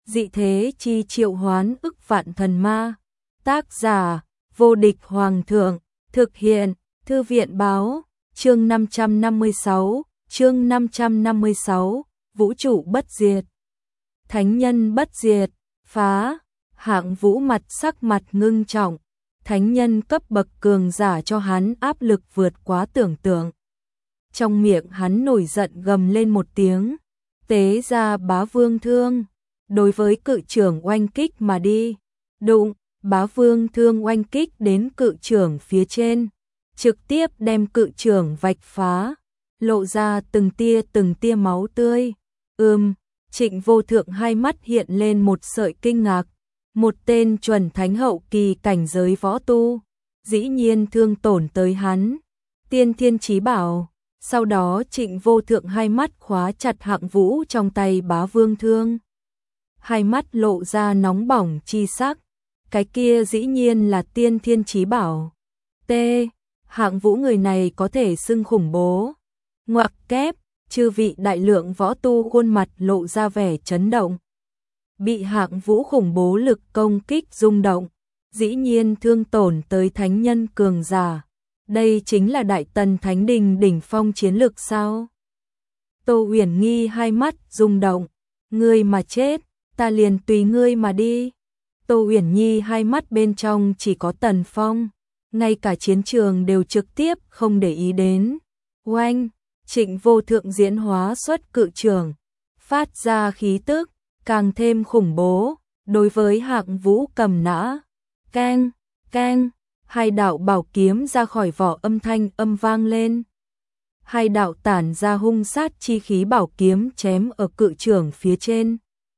dị thế chi triệu hoán ức vạn thần ma. Tác giả, vô địch hoàng thượng, thực hiện, thư viện báo, chương 556, vũ trụ bất diệt. Thánh nhân bất diệt, phá, Hạng Vũ sắc mặt ngưng trọng, thánh nhân cấp bậc cường giả cho hắn áp lực vượt quá tưởng tượng. Trong miệng hắn nổi giận gầm lên một tiếng, tế ra Bá Vương Thương, đối với cự trưởng oanh kích mà đi. Đụng, Bá Vương Thương oanh kích đến cự trưởng phía trên, trực tiếp đem cự trưởng vạch phá, lộ ra từng tia máu tươi. Trịnh Vô Thượng hai mắt hiện lên một sợi kinh ngạc, một tên chuẩn thánh hậu kỳ cảnh giới võ tu, dĩ nhiên thương tổn tới hắn. Tiên Thiên Chí Bảo. Sau đó Trịnh Vô Thượng hai mắt khóa chặt Hạng Vũ trong tay Bá Vương Thương. Hai mắt lộ ra nóng bỏng chi sắc, cái kia dĩ nhiên là Tiên Thiên Chí Bảo. Hạng Vũ người này có thể xưng khủng bố. Ngoặc kép, chư vị đại lượng võ tu khuôn mặt lộ ra vẻ chấn động. Bị Hạng Vũ khủng bố lực công kích rung động, dĩ nhiên thương tổn tới thánh nhân cường giả. Đây chính là Đại Tần Thánh Đình đỉnh phong chiến lược sao? Tô Uyển Nghi hai mắt rung động, ngươi mà chết, ta liền tùy ngươi mà đi. Tô Uyển Nhi hai mắt bên trong chỉ có Tần Phong, ngay cả chiến trường đều trực tiếp không để ý đến. Oanh, Trịnh Vô Thượng diễn hóa xuất cự trường, phát ra khí tức càng thêm khủng bố, đối với Hạng Vũ cầm nã. Keng, keng, hai đạo bảo kiếm ra khỏi vỏ, âm thanh vang lên. Hai đạo tản ra hung sát chi khí bảo kiếm chém ở cự trường phía trên.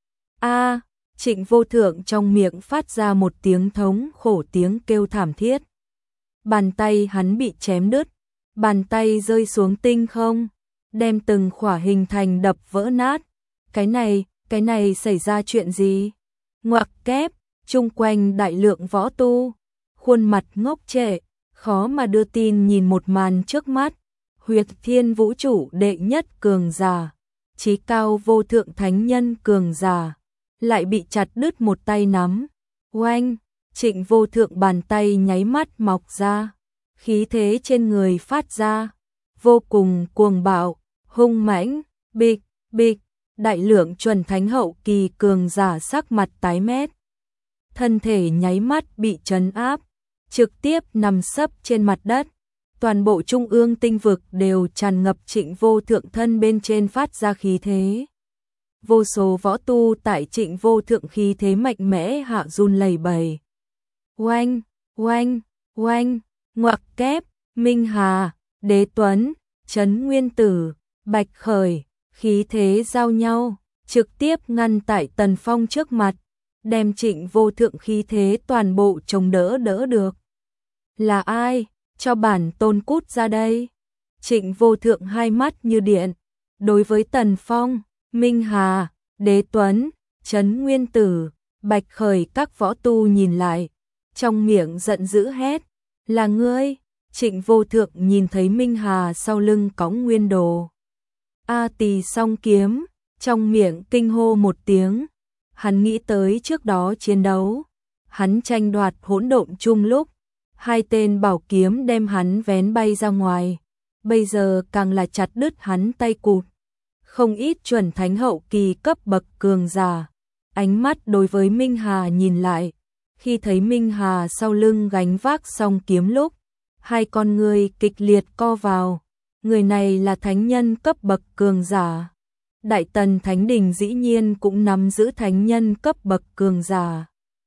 Trịnh Vô Thượng trong miệng phát ra một tiếng thống khổ tiếng kêu thảm thiết. Bàn tay hắn bị chém đứt, bàn tay rơi xuống tinh không, đem từng khỏa hình thành đập vỡ nát. Cái này xảy ra chuyện gì? Ngoặc kép, chung quanh đại lượng võ tu, khuôn mặt ngốc trệ, khó mà đưa tin nhìn một màn trước mắt. Huyết Thiên vũ trụ đệ nhất cường giả, chí cao vô thượng thánh nhân cường giả, lại bị chặt đứt một tay nắm. Oanh, Trịnh Vô Thượng bàn tay nháy mắt mọc ra, khí thế trên người phát ra, vô cùng cuồng bạo, hung mãnh. Bịch, bịch, đại lượng chuẩn thánh hậu kỳ cường giả sắc mặt tái mét. Thân thể nháy mắt bị trấn áp, trực tiếp nằm sấp trên mặt đất. Toàn bộ trung ương tinh vực đều tràn ngập Trịnh Vô Thượng thân bên trên phát ra khí thế. Vô số võ tu tại Trịnh Vô Thượng khí thế mạnh mẽ hạ run lẩy bẩy. Oanh, oanh, oanh, ngoặc kép, Minh Hà, Đế Tuấn, Trấn Nguyên Tử, Bạch Khởi, khí thế giao nhau, trực tiếp ngăn tại Tần Phong trước mặt, đem Trịnh Vô Thượng khí thế toàn bộ chống đỡ được. Là ai? Cho bản tôn cút ra đây. Trịnh Vô Thượng hai mắt như điện, đối với Tần Phong, Minh Hà, Đế Tuấn, Trấn Nguyên Tử, Bạch Khởi các võ tu nhìn lại, trong miệng giận dữ hét, là ngươi. Trịnh Vô Thượng nhìn thấy Minh Hà sau lưng cõng nguyên đồ A Tỳ song kiếm, trong miệng kinh hô một tiếng. Hắn nghĩ tới trước đó chiến đấu, hắn tranh đoạt hỗn độn chung lúc, hai tên bảo kiếm đem hắn vén bay ra ngoài, bây giờ càng là chặt đứt hắn tay cụt. Không ít chuẩn thánh hậu kỳ cấp bậc cường giả, ánh mắt đối với Minh Hà nhìn lại, khi thấy Minh Hà sau lưng gánh vác song kiếm lúc, hai con người kịch liệt co vào. Người này là thánh nhân cấp bậc cường giả. Đại Tần Thánh Đình dĩ nhiên cũng nắm giữ thánh nhân cấp bậc cường giả.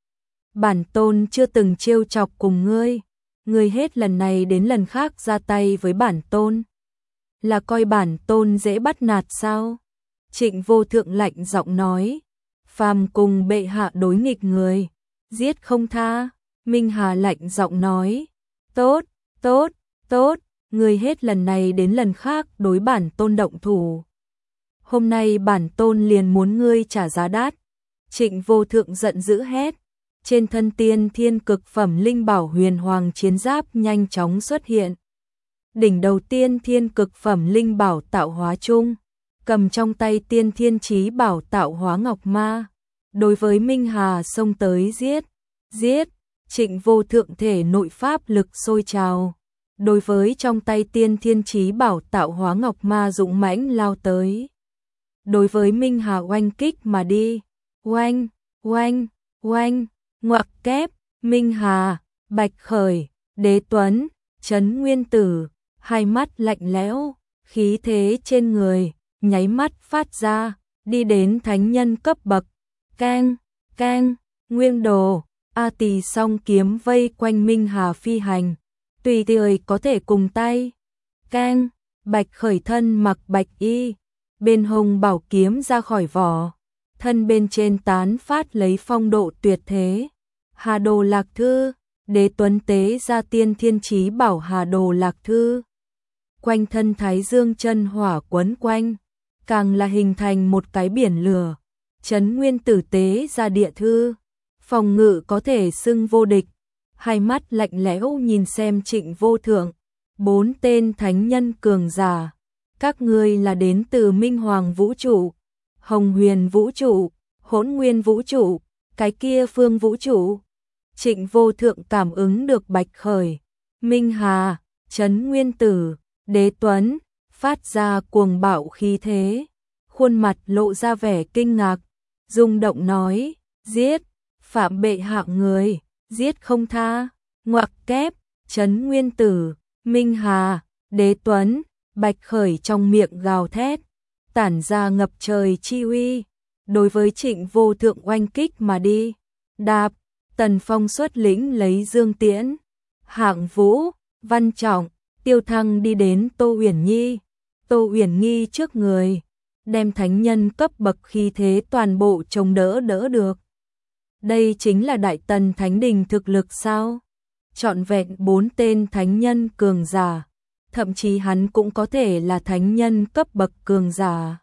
Bản tôn chưa từng trêu chọc cùng ngươi hết lần này đến lần khác ra tay với bản tôn. Là coi bản tôn dễ bắt nạt sao? Trịnh Vô Thượng lạnh giọng nói, phàm cùng bệ hạ đối nghịch người, giết không tha. Minh Hà lạnh giọng nói, tốt, tốt, tốt, ngươi hết lần này đến lần khác đối bản tôn động thủ. Hôm nay bản tôn liền muốn ngươi trả giá đắt. Trịnh Vô Thượng giận dữ hét, trên thân Tiên Thiên cực phẩm linh bảo huyền hoàng chiến giáp nhanh chóng xuất hiện. Đỉnh đầu Tiên Thiên cực phẩm linh bảo tạo hóa chung, cầm trong tay Tiên Thiên Chí bảo tạo hóa ngọc ma, đối với Minh Hà xông tới giết, giết, Trịnh Vô Thượng thể nội pháp lực sôi trào. Đối với trong tay Tiên Thiên Chí Bảo tạo hóa ngọc ma dũng mãnh lao tới. Đối với Minh Hà oanh kích mà đi, oanh, oanh, oanh, ngoặc kép, Minh Hà, Bạch Khởi, Đế Tuấn, Trấn Nguyên Tử, hai mắt lạnh lẽo, khí thế trên người, nháy mắt phát ra, đi đến thánh nhân cấp bậc, keng, keng, Nguyên Đồ, A Tỳ song kiếm vây quanh Minh Hà phi hành, tùy tiện có thể cùng tay, keng, Bạch Khởi thân mặc bạch y, bên hông bảo kiếm ra khỏi vỏ, thân bên trên tán phát lấy phong độ tuyệt thế, Hà Đồ Lạc Thư, Đế Tuấn tế ra Tiên Thiên Chí Bảo Hà Đồ Lạc Thư. Quanh thân Thái Dương chân hỏa quấn quanh, càng là hình thành một cái biển lửa. Trấn Nguyên Tử tế ra địa thư, phòng ngự có thể xưng vô địch, hai mắt lạnh lẽo nhìn xem Trịnh Vô Thượng, 4 tên thánh nhân cường giả, các ngươi là đến từ Minh Hoàng vũ trụ, Hồng Huyền vũ trụ, Hỗn Nguyên vũ trụ, cái kia phương vũ trụ. Trịnh Vô Thượng cảm ứng được Bạch Khởi, Minh Hà, Trấn Nguyên Tử, Đế Tuấn phát ra cuồng bạo khí thế, khuôn mặt lộ ra vẻ kinh ngạc, rung động nói: "Giết, phạm bệ hạ người, giết không tha." Ngoặc kép, Trấn Nguyên Tử, Minh Hà, Đế Tuấn, Bạch Khởi trong miệng gào thét, tản ra ngập trời chi uy, đối với Trịnh Vô Thượng oanh kích mà đi. Đạp, Tần Phong xuất lĩnh lấy Dương Tiễn, Hạng Vũ, Văn Trọng, Tiêu Thăng đi đến Tô Uyển Nhi. Tô Uyển Nhi trước người, đem thánh nhân cấp bậc khí thế toàn bộ chống đỡ được. Đây chính là Đại Tần Thánh Đình thực lực sao? Trọn vẹn 4 tên thánh nhân cường giả, thậm chí hắn cũng có thể là thánh nhân cấp bậc cường giả.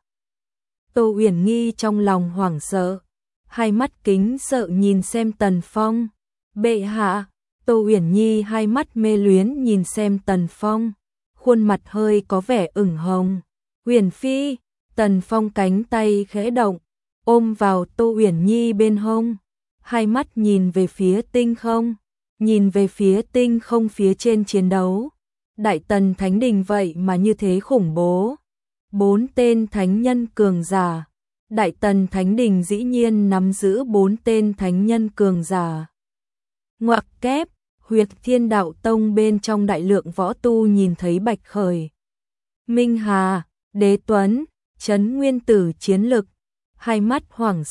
Tô Uyển Nhi trong lòng hoảng sợ, hai mắt kính sợ nhìn xem Tần Phong. Bệ hạ, Tô Uyển Nhi hai mắt mê luyến nhìn xem Tần Phong, khuôn mặt hơi có vẻ ửng hồng. Uyển Phi, Tần Phong cánh tay khẽ động, ôm vào Tô Uyển Nhi bên hông, hai mắt nhìn về phía tinh không, nhìn về phía tinh không phía trên chiến đấu. Đại Tần Thánh Đình vậy mà như thế khủng bố. 4 tên thánh nhân cường giả. Đại Tần Thánh Đình dĩ nhiên nắm giữ 4 tên thánh nhân cường giả. Ngoặc kép, Huyệt Thiên Đạo Tông bên trong đại lượng võ tu nhìn thấy Bạch Khởi, Minh Hà, Đế Tuấn, Trấn Nguyên Tử chiến lực, hai mắt hoảng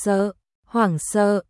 sợ,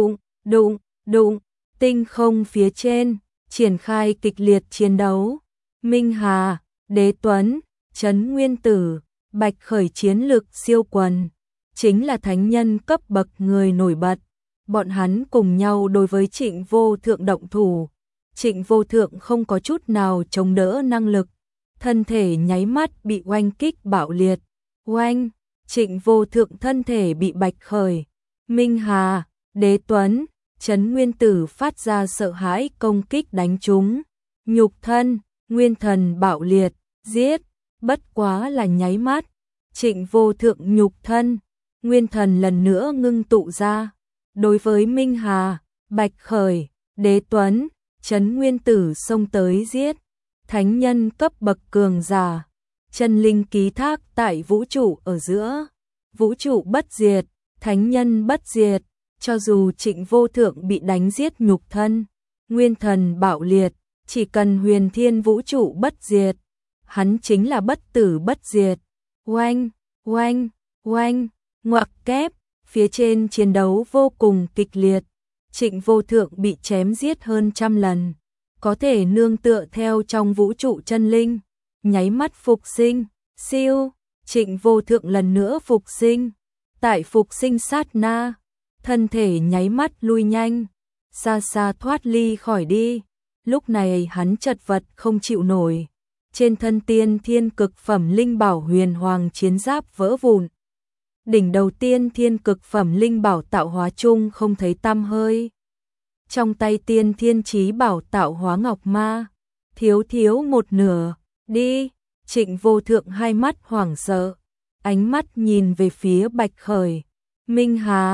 đụng, tinh không phía trên, triển khai kịch liệt chiến đấu. Minh Hà, Đế Tuấn, Trấn Nguyên Tử, Bạch Khởi chiến lực siêu quần, chính là thánh nhân cấp bậc người nổi bật. Bọn hắn cùng nhau đối với Trịnh Vô Thượng động thủ. Trịnh Vô Thượng không có chút nào chống đỡ năng lực, thân thể nháy mắt bị oanh kích bạo liệt. Oanh, Trịnh Vô Thượng thân thể bị Bạch Khởi, Minh Hà, Đế Tuấn, Trấn Nguyên Tử phát ra sợ hãi công kích đánh trúng. Nhục thân, nguyên thần bạo liệt, giết, bất quá là nháy mắt. Trịnh Vô Thượng nhục thân, nguyên thần lần nữa ngưng tụ ra. Đối với Minh Hà, Bạch Khởi, Đế Tuấn, Trấn Nguyên Tử xông tới giết. Thánh nhân cấp bậc cường giả, chân linh ký thác tại vũ trụ ở giữa. Vũ trụ bất diệt, thánh nhân bất diệt, cho dù Trịnh Vô Thượng bị đánh giết nhục thân, nguyên thần bạo liệt, chỉ cần huyền thiên vũ trụ bất diệt, hắn chính là bất tử bất diệt. Oanh, oanh, oanh, ngoặc kép, phía trên chiến đấu vô cùng kịch liệt. Trịnh Vô Thượng bị chém giết hơn 100 lần, có thể nương tựa theo trong vũ trụ chân linh, nháy mắt phục sinh, siêu, Trịnh Vô Thượng lần nữa phục sinh. Tại phục sinh sát na, thân thể nháy mắt lui nhanh, xa xa thoát ly khỏi đi. Lúc này hắn chật vật không chịu nổi, trên thân Tiên Thiên cực phẩm linh bảo huyền hoàng chiến giáp vỡ vụn. Đỉnh đầu Tiên Thiên cực phẩm linh bảo tạo hóa chung không thấy tăm hơi. Trong tay Tiên Thiên chí bảo tạo hóa ngọc ma, thiếu một nửa, đi. Trịnh Vô Thượng hai mắt hoảng sợ, ánh mắt nhìn về phía Bạch Khởi, Minh Hà,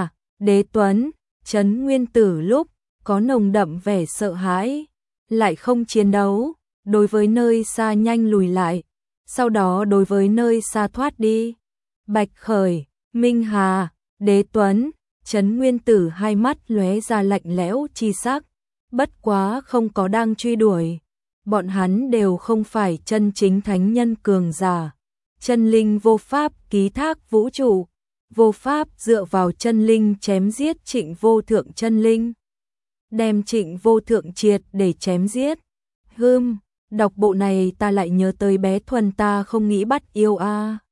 Đế Tuấn, Trấn Nguyên Tử lúc có nồng đậm vẻ sợ hãi, lại không chiến đấu, đối với nơi xa nhanh lùi lại, sau đó đối với nơi xa thoát đi. Bạch Khởi, Minh Hà, Đế Tuấn, Trấn Nguyên Tử hai mắt lóe ra lạnh lẽo chi sắc, bất quá không có đang truy đuổi. Bọn hắn đều không phải chân chính thánh nhân cường giả. Chân linh vô pháp ký thác vũ trụ, vô pháp dựa vào chân linh chém giết Trịnh Vô Thượng chân linh. Đem Trịnh Vô Thượng triệt để chém giết. Đọc bộ này ta lại nhớ tới bé Thuần ta không nghĩ bắt yêu a.